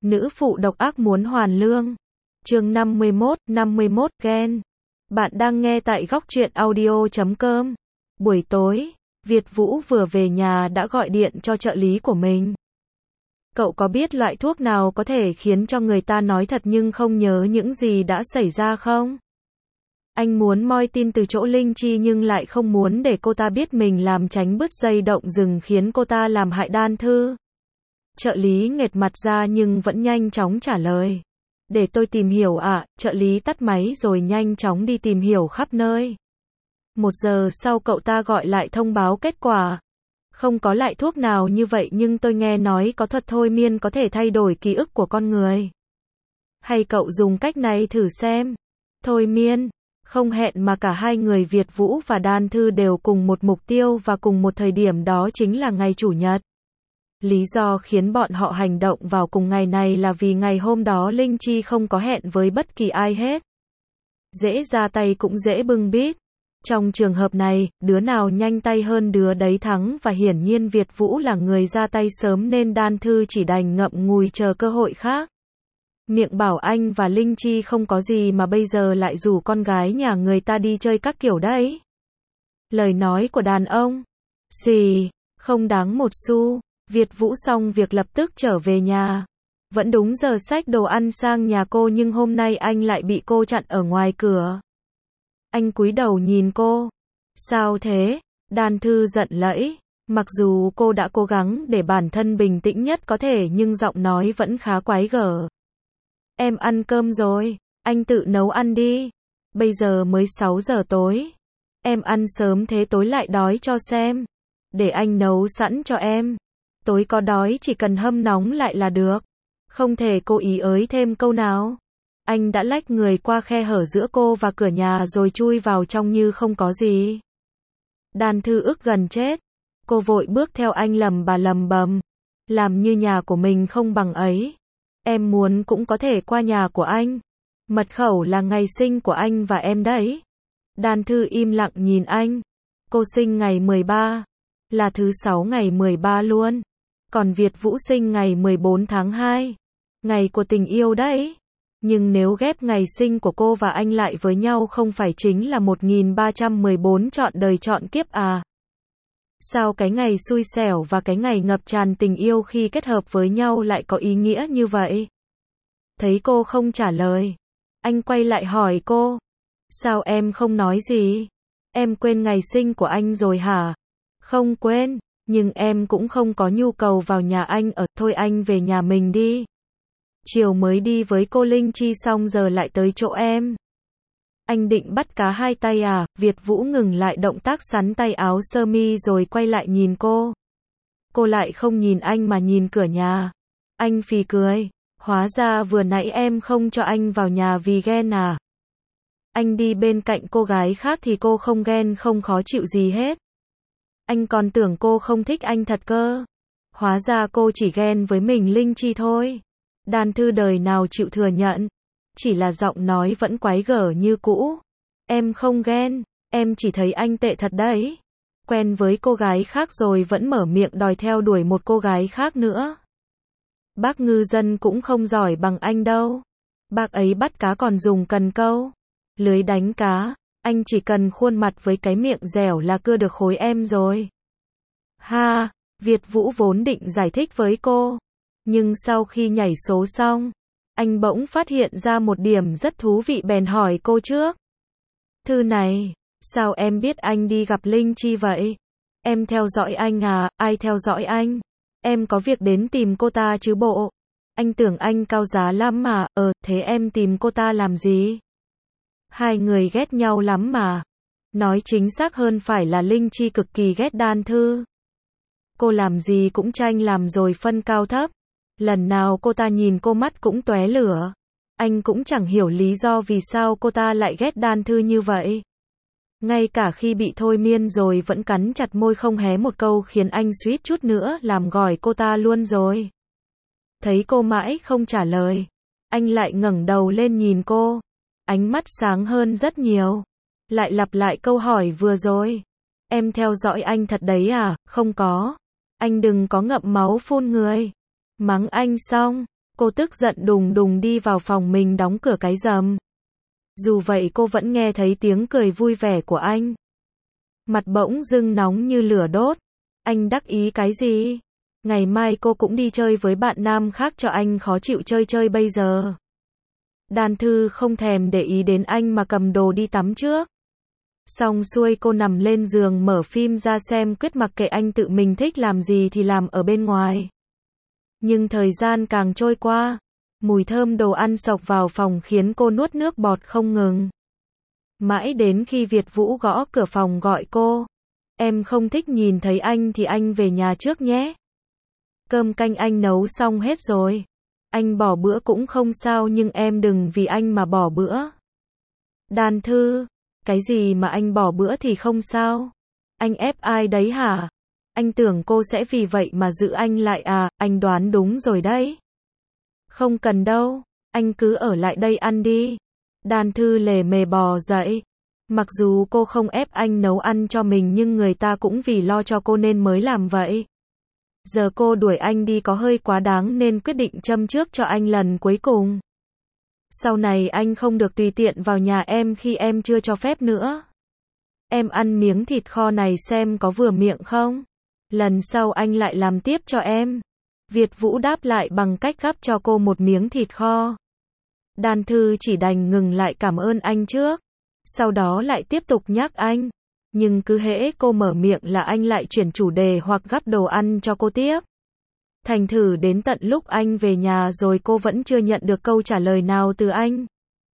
Nữ phụ độc ác muốn hoàn lương. Chương 51 ghen. Bạn đang nghe tại góc truyện audio.com. Buổi tối, Việt Vũ vừa về nhà đã gọi điện cho trợ lý của mình. Cậu có biết loại thuốc nào có thể khiến cho người ta nói thật nhưng không nhớ những gì đã xảy ra không? Anh muốn moi tin từ chỗ Linh Chi nhưng lại không muốn để cô ta biết mình làm, tránh bứt dây động rừng khiến cô ta làm hại Đan Thư. Trợ lý nghệt mặt ra nhưng vẫn nhanh chóng trả lời. Để tôi tìm hiểu ạ. Trợ lý tắt máy rồi nhanh chóng đi tìm hiểu khắp nơi. 1 giờ sau cậu ta gọi lại thông báo kết quả. Không có loại thuốc nào như vậy nhưng tôi nghe nói có thuật thôi miên có thể thay đổi ký ức của con người. Hay cậu dùng cách này thử xem. Thôi miên. Không hẹn mà cả hai người Việt Vũ và Đan Thư đều cùng một mục tiêu và cùng một thời điểm, đó chính là ngày Chủ nhật. Lý do khiến bọn họ hành động vào cùng ngày này là vì ngày hôm đó Linh Chi không có hẹn với bất kỳ ai hết. Dễ ra tay cũng dễ bưng bít. Trong trường hợp này, đứa nào nhanh tay hơn đứa đấy thắng và hiển nhiên Việt Vũ là người ra tay sớm nên Đan Thư chỉ đành ngậm ngùi chờ cơ hội khác. Miệng bảo anh và Linh Chi không có gì mà bây giờ lại rủ con gái nhà người ta đi chơi các kiểu đấy. Lời nói của đàn ông. Xì, không đáng một xu. Việt Vũ xong việc lập tức trở về nhà. Vẫn đúng giờ xách đồ ăn sang nhà cô nhưng hôm nay anh lại bị cô chặn ở ngoài cửa. Anh cúi đầu nhìn cô. Sao thế? Đan Thư giận lẫy. Mặc dù cô đã cố gắng để bản thân bình tĩnh nhất có thể nhưng giọng nói vẫn khá quái gở. Em ăn cơm rồi, anh tự nấu ăn đi. Bây giờ mới 6 giờ tối. Em ăn sớm thế tối lại đói cho xem. Để anh nấu sẵn cho em. Tối có đói chỉ cần hâm nóng lại là được. Không thể cố ý ới thêm câu nào. Anh đã lách người qua khe hở giữa cô và cửa nhà rồi chui vào trong như không có gì. Đan Thư ức gần chết. Cô vội bước theo anh lầm bầm. Làm như nhà của mình không bằng ấy. Em muốn cũng có thể qua nhà của anh. Mật khẩu là ngày sinh của anh và em đấy. Đan Thư im lặng nhìn anh. Cô sinh ngày 13. Là thứ 6 ngày 13 luôn. Còn Việt Vũ sinh ngày 14 tháng 2. Ngày của tình yêu đấy. Nhưng nếu ghép ngày sinh của cô và anh lại với nhau không phải chính là 1314 trọn đời trọn kiếp à? Sao cái ngày xui xẻo và cái ngày ngập tràn tình yêu khi kết hợp với nhau lại có ý nghĩa như vậy? Thấy cô không trả lời, anh quay lại hỏi cô. Sao em không nói gì? Em quên ngày sinh của anh rồi hả? Không quên, nhưng em cũng không có nhu cầu vào nhà anh ở, thôi anh về nhà mình đi. Chiều mới đi với cô Linh Chi xong giờ lại tới chỗ em. Anh định bắt cá hai tay à? Việt Vũ ngừng lại động tác sắn tay áo sơ mi rồi quay lại nhìn cô. Cô lại không nhìn anh mà nhìn cửa nhà. Anh phì cười. Hóa ra vừa nãy em không cho anh vào nhà vì ghen à? Anh đi bên cạnh cô gái khác thì cô không ghen không khó chịu gì hết. Anh còn tưởng cô không thích anh thật cơ. Hóa ra cô chỉ ghen với mình Linh Chi thôi. Đan Thư đời nào chịu thừa nhận. Chỉ là giọng nói vẫn quái gở như cũ. Em không ghen, em chỉ thấy anh tệ thật đấy. Quen với cô gái khác rồi vẫn mở miệng đòi theo đuổi một cô gái khác nữa. Bác ngư dân cũng không giỏi bằng anh đâu. Bác ấy bắt cá còn dùng cần câu, lưới đánh cá. Anh chỉ cần khuôn mặt với cái miệng dẻo là cưa được khối em rồi. Ha, Việt Vũ vốn định giải thích với cô. Nhưng sau khi nhảy số xong, anh bỗng phát hiện ra một điểm rất thú vị bèn hỏi cô trước. Thư này, sao em biết anh đi gặp Linh Chi vậy? Em theo dõi anh à? Ai theo dõi anh? Em có việc đến tìm cô ta chứ bộ. Anh tưởng anh cao giá lắm mà, thế em tìm cô ta làm gì? Hai người ghét nhau lắm mà. Nói chính xác hơn phải là Linh Chi cực kỳ ghét Đan Thư. Cô làm gì cũng tranh làm rồi phân cao thấp. Lần nào cô ta nhìn cô mắt cũng tóe lửa. Anh cũng chẳng hiểu lý do vì sao cô ta lại ghét Đan Thư như vậy. Ngay cả khi bị thôi miên rồi vẫn cắn chặt môi không hé một câu khiến anh suýt chút nữa làm gỏi cô ta luôn rồi. Thấy cô mãi không trả lời, anh lại ngẩng đầu lên nhìn cô. Ánh mắt sáng hơn rất nhiều. Lại lặp lại câu hỏi vừa rồi. Em theo dõi anh thật đấy à? Không có. Anh đừng có ngậm máu phun người. Mắng anh xong, Cô tức giận đùng đùng đi vào phòng mình đóng cửa cái rầm. Dù vậy cô vẫn nghe thấy tiếng cười vui vẻ của anh. Mặt bỗng dưng nóng như lửa đốt. Anh đắc ý cái gì? Ngày mai cô cũng đi chơi với bạn nam khác cho anh khó chịu chơi bây giờ. Đan Thư không thèm để ý đến anh mà cầm đồ đi tắm trước. Xong xuôi cô nằm lên giường mở phim ra xem, quyết mặc kệ anh tự mình thích làm gì thì làm ở bên ngoài. Nhưng thời gian càng trôi qua, mùi thơm đồ ăn xộc vào phòng khiến cô nuốt nước bọt không ngừng. Mãi đến khi Việt Vũ gõ cửa phòng gọi cô. Em không thích nhìn thấy anh thì anh về nhà trước nhé. Cơm canh anh nấu xong hết rồi. Anh bỏ bữa cũng không sao nhưng em đừng vì anh mà bỏ bữa. Đan Thư, cái gì mà anh bỏ bữa thì không sao? Anh ép ai đấy hả? Anh tưởng cô sẽ vì vậy mà giữ anh lại à? Anh đoán đúng rồi đấy. Không cần đâu, anh cứ ở lại đây ăn đi. Đan Thư lề mề bò dậy. Mặc dù cô không ép anh nấu ăn cho mình nhưng người ta cũng vì lo cho cô nên mới làm vậy. Giờ cô đuổi anh đi có hơi quá đáng nên quyết định châm trước cho anh lần cuối cùng. Sau này anh không được tùy tiện vào nhà em khi em chưa cho phép nữa. Em ăn miếng thịt kho này xem có vừa miệng không? Lần sau anh lại làm tiếp cho em. Việt Vũ đáp lại bằng cách gắp cho cô một miếng thịt kho. Đan Thư chỉ đành ngừng lại cảm ơn anh trước. Sau đó lại tiếp tục nhắc anh. Nhưng cứ hễ cô mở miệng là anh lại chuyển chủ đề hoặc gắp đồ ăn cho cô tiếp. Thành thử đến tận lúc anh về nhà rồi cô vẫn chưa nhận được câu trả lời nào từ anh.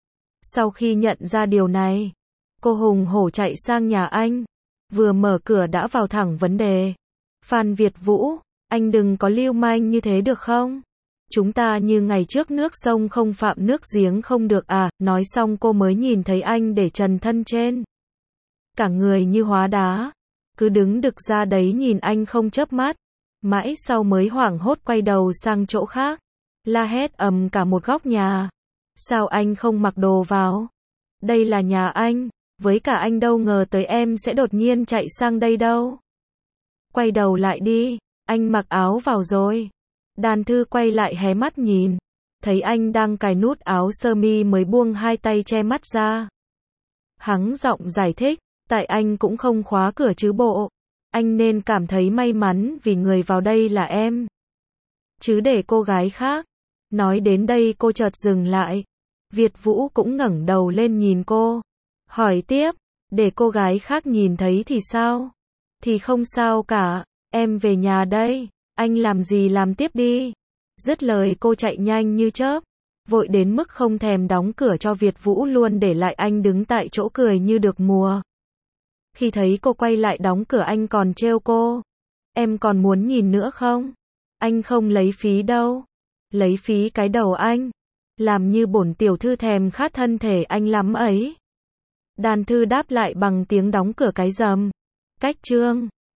Sau khi nhận ra điều này, cô hùng hổ chạy sang nhà anh. Vừa mở cửa đã vào thẳng vấn đề. Phan Việt Vũ, anh đừng có lưu manh như thế được không? Chúng ta như ngày trước, nước sông không phạm nước giếng không được à? Nói xong cô mới nhìn thấy anh để trần thân trên. Cả người như hóa đá. Cứ đứng đực ra đấy nhìn anh không chớp mắt. Mãi sau mới hoảng hốt quay đầu sang chỗ khác. La hét ầm cả một góc nhà. Sao anh không mặc đồ vào? Đây là nhà anh. Với cả anh đâu ngờ tới em sẽ đột nhiên chạy sang đây đâu. Quay đầu lại đi. Anh mặc áo vào rồi. Đan Thư quay lại hé mắt nhìn. Thấy anh đang cài nút áo sơ mi mới buông hai tay che mắt ra. Hắng giọng giải thích. Tại anh cũng không khóa cửa chứ bộ. Anh nên cảm thấy may mắn vì người vào đây là em. Chứ để cô gái khác. Nói đến đây cô chợt dừng lại. Việt Vũ cũng ngẩng đầu lên nhìn cô. Hỏi tiếp. Để cô gái khác nhìn thấy thì sao? Thì không sao cả. Em về nhà đây. Anh làm gì làm tiếp đi. Dứt lời cô chạy nhanh như chớp. Vội đến mức không thèm đóng cửa cho Việt Vũ luôn, để lại anh đứng tại chỗ cười như được mùa. Khi thấy cô quay lại đóng cửa anh còn trêu cô. Em còn muốn nhìn nữa không? Anh không lấy phí đâu. Lấy phí cái đầu anh. Làm như bổn tiểu thư thèm khát thân thể anh lắm ấy. Đan Thư đáp lại bằng tiếng đóng cửa cái rầm. Cách chương